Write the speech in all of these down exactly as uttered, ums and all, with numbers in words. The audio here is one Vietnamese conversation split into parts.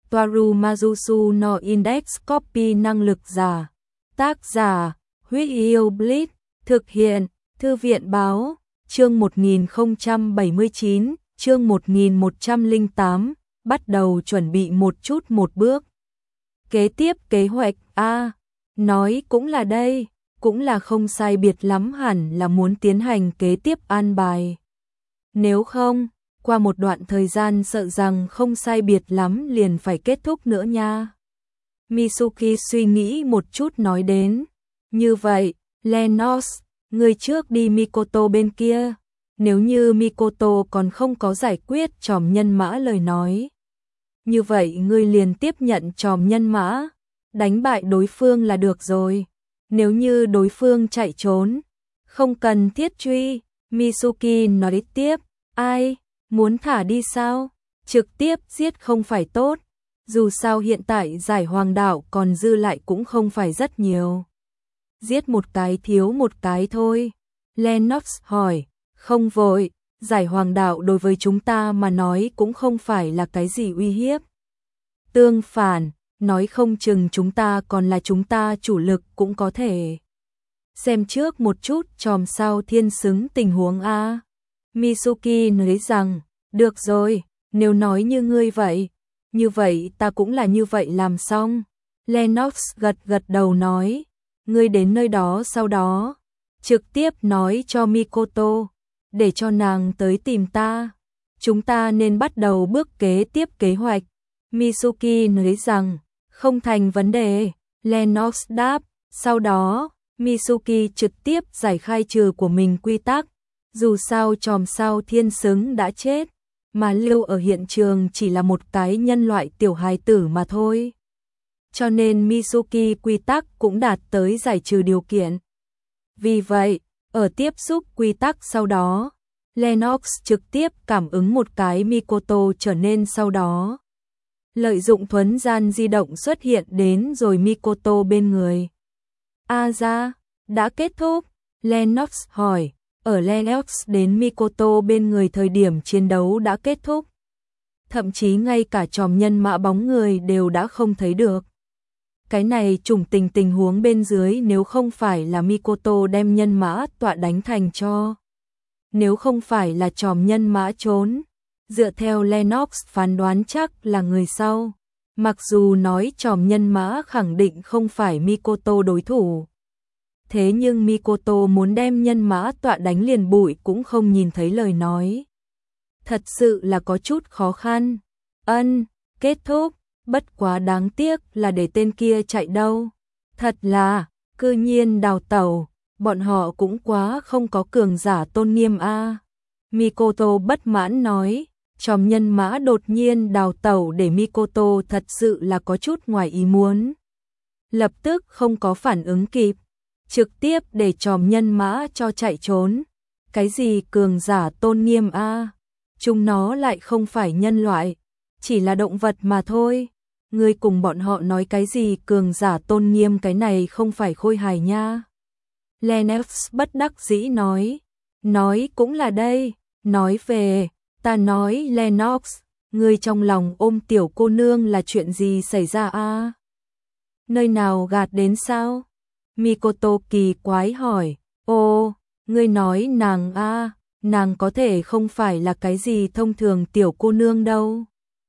Toaru Majusu no Index Copy năng lực giả. Tác giả, Huyết Yêu Blitz, thực hiện, Thư viện báo, chương một nghìn không trăm bảy mươi chín, chương một nghìn một trăm lẻ tám, bắt đầu chuẩn bị một chút một bước. Kế tiếp kế hoạch A, nói cũng là đây, cũng là không sai biệt lắm hẳn là muốn tiến hành kế tiếp an bài. Nếu không, qua một đoạn thời gian sợ rằng không sai biệt lắm liền phải kết thúc nữa nha. Mitsuki suy nghĩ một chút nói đến. Như vậy, Lennox, người trước đi Mikoto bên kia. Nếu như Mikoto còn không có giải quyết tròm nhân mã lời nói. Như vậy ngươi liền tiếp nhận tròm nhân mã, đánh bại đối phương là được rồi. Nếu như đối phương chạy trốn, không cần thiết truy. Mitsuki nói tiếp, ai, muốn thả đi sao? Trực tiếp giết không phải tốt. Dù sao hiện tại giải hoàng đạo còn dư lại cũng không phải rất nhiều. Giết một cái thiếu một cái thôi. Lennox hỏi, không vội, giải hoàng đạo đối với chúng ta mà nói cũng không phải là cái gì uy hiếp. Tương phản, nói không chừng chúng ta còn là chúng ta chủ lực cũng có thể. Xem trước một chút tròm sao thiên xứng tình huống A. Mitsuki nói rằng, được rồi, nếu nói như ngươi vậy, như vậy ta cũng là như vậy làm xong. Lennox gật gật đầu nói, ngươi đến nơi đó sau đó, trực tiếp nói cho Mikoto, để cho nàng tới tìm ta. Chúng ta nên bắt đầu bước kế tiếp kế hoạch. Mitsuki nói rằng, không thành vấn đề. Lennox đáp, sau đó, Mitsuki trực tiếp giải khai trừ của mình quy tắc. Dù sao tròm sao thiên xứng đã chết, mà lưu ở hiện trường chỉ là một cái nhân loại tiểu hài tử mà thôi. Cho nên Mitsuki quy tắc cũng đạt tới giải trừ điều kiện. Vì vậy, ở tiếp xúc quy tắc sau đó, Lennox trực tiếp cảm ứng một cái Mikoto trở nên sau đó. Lợi dụng thuấn gian di động xuất hiện đến rồi Mikoto bên người. A ra, đã kết thúc? Lennox hỏi, ở Lennox đến Mikoto bên người thời điểm chiến đấu đã kết thúc. Thậm chí ngay cả tròm nhân mã bóng người đều đã không thấy được. Cái này trùng tình tình huống bên dưới nếu không phải là Mikoto đem nhân mã tọa đánh thành cho. Nếu không phải là tròm nhân mã trốn, dựa theo Lennox phán đoán chắc là người sau. Mặc dù nói tròm nhân mã khẳng định không phải Mikoto đối thủ. Thế nhưng Mikoto muốn đem nhân mã tọa đánh liền bụi cũng không nhìn thấy lời nói. Thật sự là có chút khó khăn. Ân, kết thúc, bất quá đáng tiếc là để tên kia chạy đâu. Thật là, cư nhiên đào tẩu, bọn họ cũng quá không có cường giả tôn nghiêm a. Mikoto bất mãn nói, tròm nhân mã đột nhiên đào tẩu để Mikoto thật sự là có chút ngoài ý muốn. Lập tức không có phản ứng kịp, trực tiếp để tròm nhân mã cho chạy trốn. Cái gì cường giả tôn nghiêm a? Chúng nó lại không phải nhân loại, chỉ là động vật mà thôi. Ngươi cùng bọn họ nói cái gì cường giả tôn nghiêm, cái này không phải khôi hài nha. Lennox bất đắc dĩ nói, nói cũng là đây, nói về, ta nói Lennox, ngươi trong lòng ôm tiểu cô nương là chuyện gì xảy ra a? Nơi nào gạt đến sao? Mikoto kỳ quái hỏi, ô, ngươi nói nàng a, nàng có thể không phải là cái gì thông thường tiểu cô nương đâu.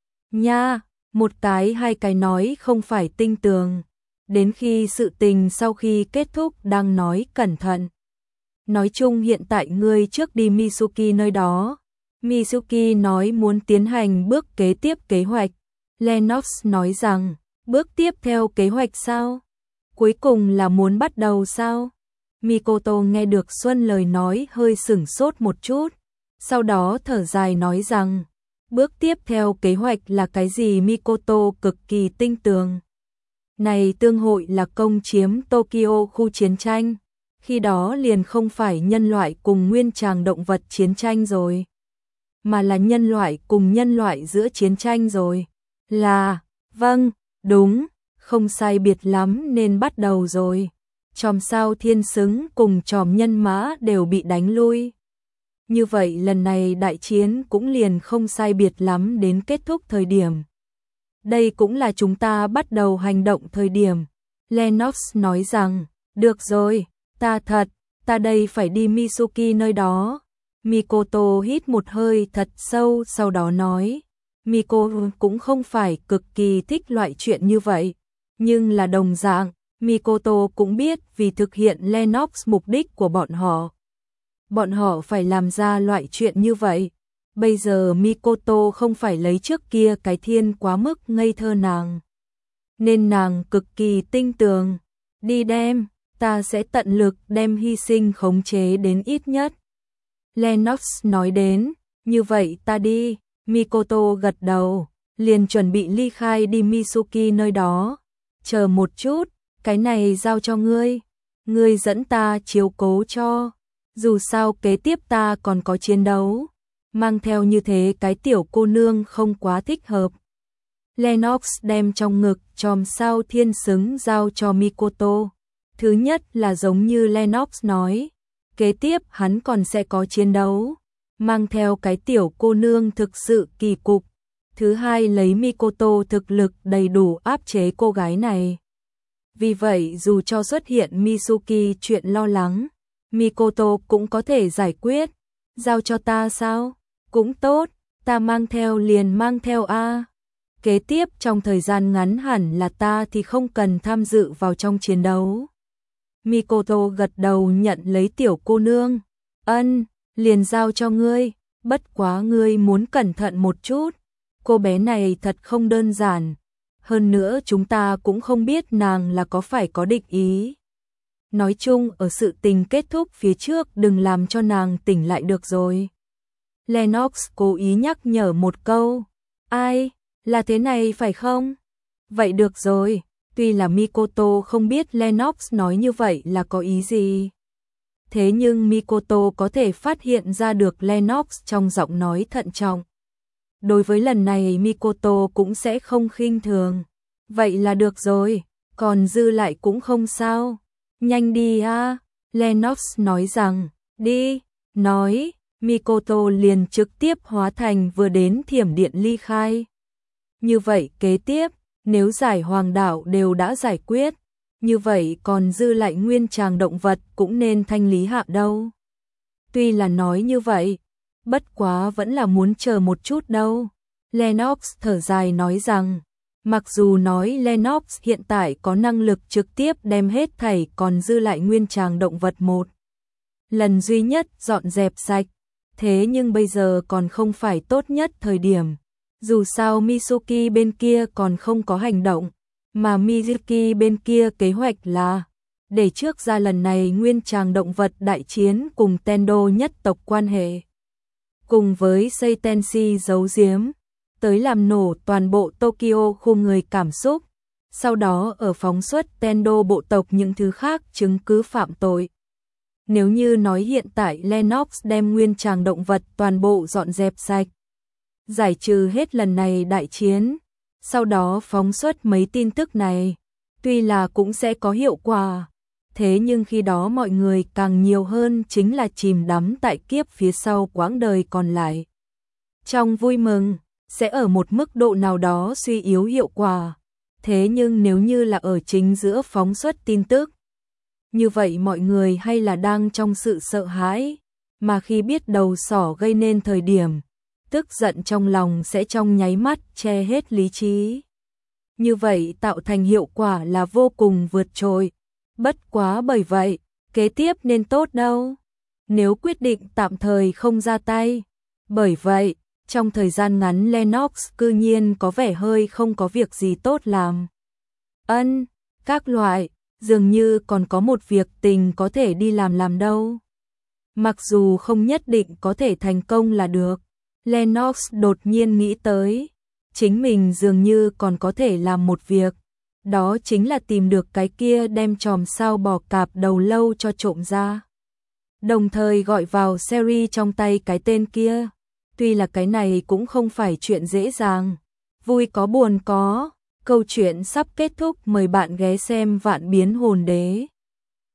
Nha, một cái hai cái nói không phải tinh tường. Đến khi sự tình sau khi kết thúc đang nói cẩn thận. Nói chung hiện tại ngươi trước đi Mitsuki nơi đó. Mitsuki nói muốn tiến hành bước kế tiếp kế hoạch. Lennox nói rằng, bước tiếp theo kế hoạch sao? Cuối cùng là muốn bắt đầu sao? Mikoto nghe được Xuân lời nói hơi sửng sốt một chút. Sau đó thở dài nói rằng, bước tiếp theo kế hoạch là cái gì? Mikoto cực kỳ tinh tường. Này tương hội là công chiếm Tokyo khu chiến tranh. Khi đó liền không phải nhân loại cùng nguyên tràng động vật chiến tranh rồi, mà là nhân loại cùng nhân loại giữa chiến tranh rồi. Là, vâng, đúng, không sai biệt lắm nên bắt đầu rồi. Tròm sao thiên xứng cùng tròm nhân mã đều bị đánh lui. Như vậy lần này đại chiến cũng liền không sai biệt lắm đến kết thúc thời điểm. đây cũng là chúng ta bắt đầu hành động thời điểm. Lennox nói rằng, được rồi, ta thật, ta đây phải đi Mitsuki nơi đó. Mikoto hít một hơi thật sâu sau đó nói, Miko cũng không phải cực kỳ thích loại chuyện như vậy, nhưng là đồng dạng, Mikoto cũng biết vì thực hiện Lennox mục đích của bọn họ. Bọn họ phải làm ra loại chuyện như vậy. Bây giờ Mikoto không phải lấy trước kia cái thiên quá mức ngây thơ nàng. Nên nàng cực kỳ tinh tường. Đi đem, ta sẽ tận lực đem hy sinh khống chế đến ít nhất. Lennox nói đến, như vậy ta đi. Mikoto gật đầu, liền chuẩn bị ly khai đi Mitsuki nơi đó. Chờ một chút, cái này giao cho ngươi. Ngươi dẫn ta chiếu cố cho. Dù sao kế tiếp ta còn có chiến đấu. Mang theo như thế cái tiểu cô nương không quá thích hợp. Lennox đem trong ngực chòm sao thiên xứng giao cho Mikoto. Thứ nhất là giống như Lennox nói, kế tiếp hắn còn sẽ có chiến đấu. Mang theo cái tiểu cô nương thực sự kỳ cục. Thứ hai lấy Mikoto thực lực đầy đủ áp chế cô gái này. Vì vậy dù cho xuất hiện Mitsuki chuyện lo lắng, Mikoto cũng có thể giải quyết. Giao cho ta sao? Cũng tốt, ta mang theo liền mang theo a. Kế tiếp trong thời gian ngắn hẳn là ta thì không cần tham dự vào trong chiến đấu. Mikoto gật đầu nhận lấy tiểu cô nương. Ân, liền giao cho ngươi, bất quá ngươi muốn cẩn thận một chút. Cô bé này thật không đơn giản. Hơn nữa chúng ta cũng không biết nàng là có phải có địch ý. Nói chung ở sự tình kết thúc phía trước đừng làm cho nàng tỉnh lại được rồi. Lennox cố ý nhắc nhở một câu. Ai, là thế này phải không? Vậy được rồi, tuy là Mikoto không biết Lennox nói như vậy là có ý gì. Thế nhưng Mikoto có thể phát hiện ra được Lennox trong giọng nói thận trọng. Đối với lần này Mikoto cũng sẽ không khinh thường. Vậy là được rồi, còn dư lại cũng không sao. Nhanh đi a, Lennox nói rằng, đi, nói, Mikoto liền trực tiếp hóa thành vừa đến thiểm điện ly khai. Như vậy kế tiếp, nếu giải hoàng đảo đều đã giải quyết, như vậy còn dư lại nguyên tràng động vật cũng nên thanh lý hạ đâu. Tuy là nói như vậy, bất quá vẫn là muốn chờ một chút đâu. Lennox thở dài nói rằng, mặc dù nói Lennox hiện tại có năng lực trực tiếp đem hết thảy còn dư lại nguyên tràng động vật một lần duy nhất dọn dẹp sạch, thế nhưng bây giờ còn không phải tốt nhất thời điểm. Dù sao Mitsuki bên kia còn không có hành động, mà Mizuki bên kia kế hoạch là để trước ra lần này nguyên tràng động vật đại chiến cùng Tendo nhất tộc quan hệ. Cùng với Seitenshi giấu giếm, tới làm nổ toàn bộ Tokyo khu người cảm xúc, sau đó ở phóng xuất Tendo bộ tộc những thứ khác chứng cứ phạm tội. Nếu như nói hiện tại Lennox đem nguyên tràng động vật toàn bộ dọn dẹp sạch, giải trừ hết lần này đại chiến, sau đó phóng xuất mấy tin tức này, tuy là cũng sẽ có hiệu quả, thế nhưng khi đó mọi người càng nhiều hơn chính là chìm đắm tại kiếp phía sau quãng đời còn lại. Trong vui mừng, sẽ ở một mức độ nào đó suy yếu hiệu quả, thế nhưng nếu như là ở chính giữa phóng xuất tin tức, như vậy mọi người hay là đang trong sự sợ hãi, mà khi biết đầu sỏ gây nên thời điểm, tức giận trong lòng sẽ trong nháy mắt che hết lý trí. Như vậy tạo thành hiệu quả là vô cùng vượt trội. Bất quá bởi vậy, kế tiếp nên tốt đâu. Nếu quyết định tạm thời không ra tay. Bởi vậy, trong thời gian ngắn Lennox cư nhiên có vẻ hơi không có việc gì tốt làm. Ân, các loại, dường như còn có một việc tình có thể đi làm làm đâu. Mặc dù không nhất định có thể thành công là được. Lennox đột nhiên nghĩ tới, chính mình dường như còn có thể làm một việc, đó chính là tìm được cái kia đem chòm sao bò cạp đầu lâu cho trộm ra. Đồng thời gọi vào Seri trong tay cái tên kia, tuy là cái này cũng không phải chuyện dễ dàng, vui có buồn có, câu chuyện sắp kết thúc, mời bạn ghé xem Vạn Biến Hồn Đế.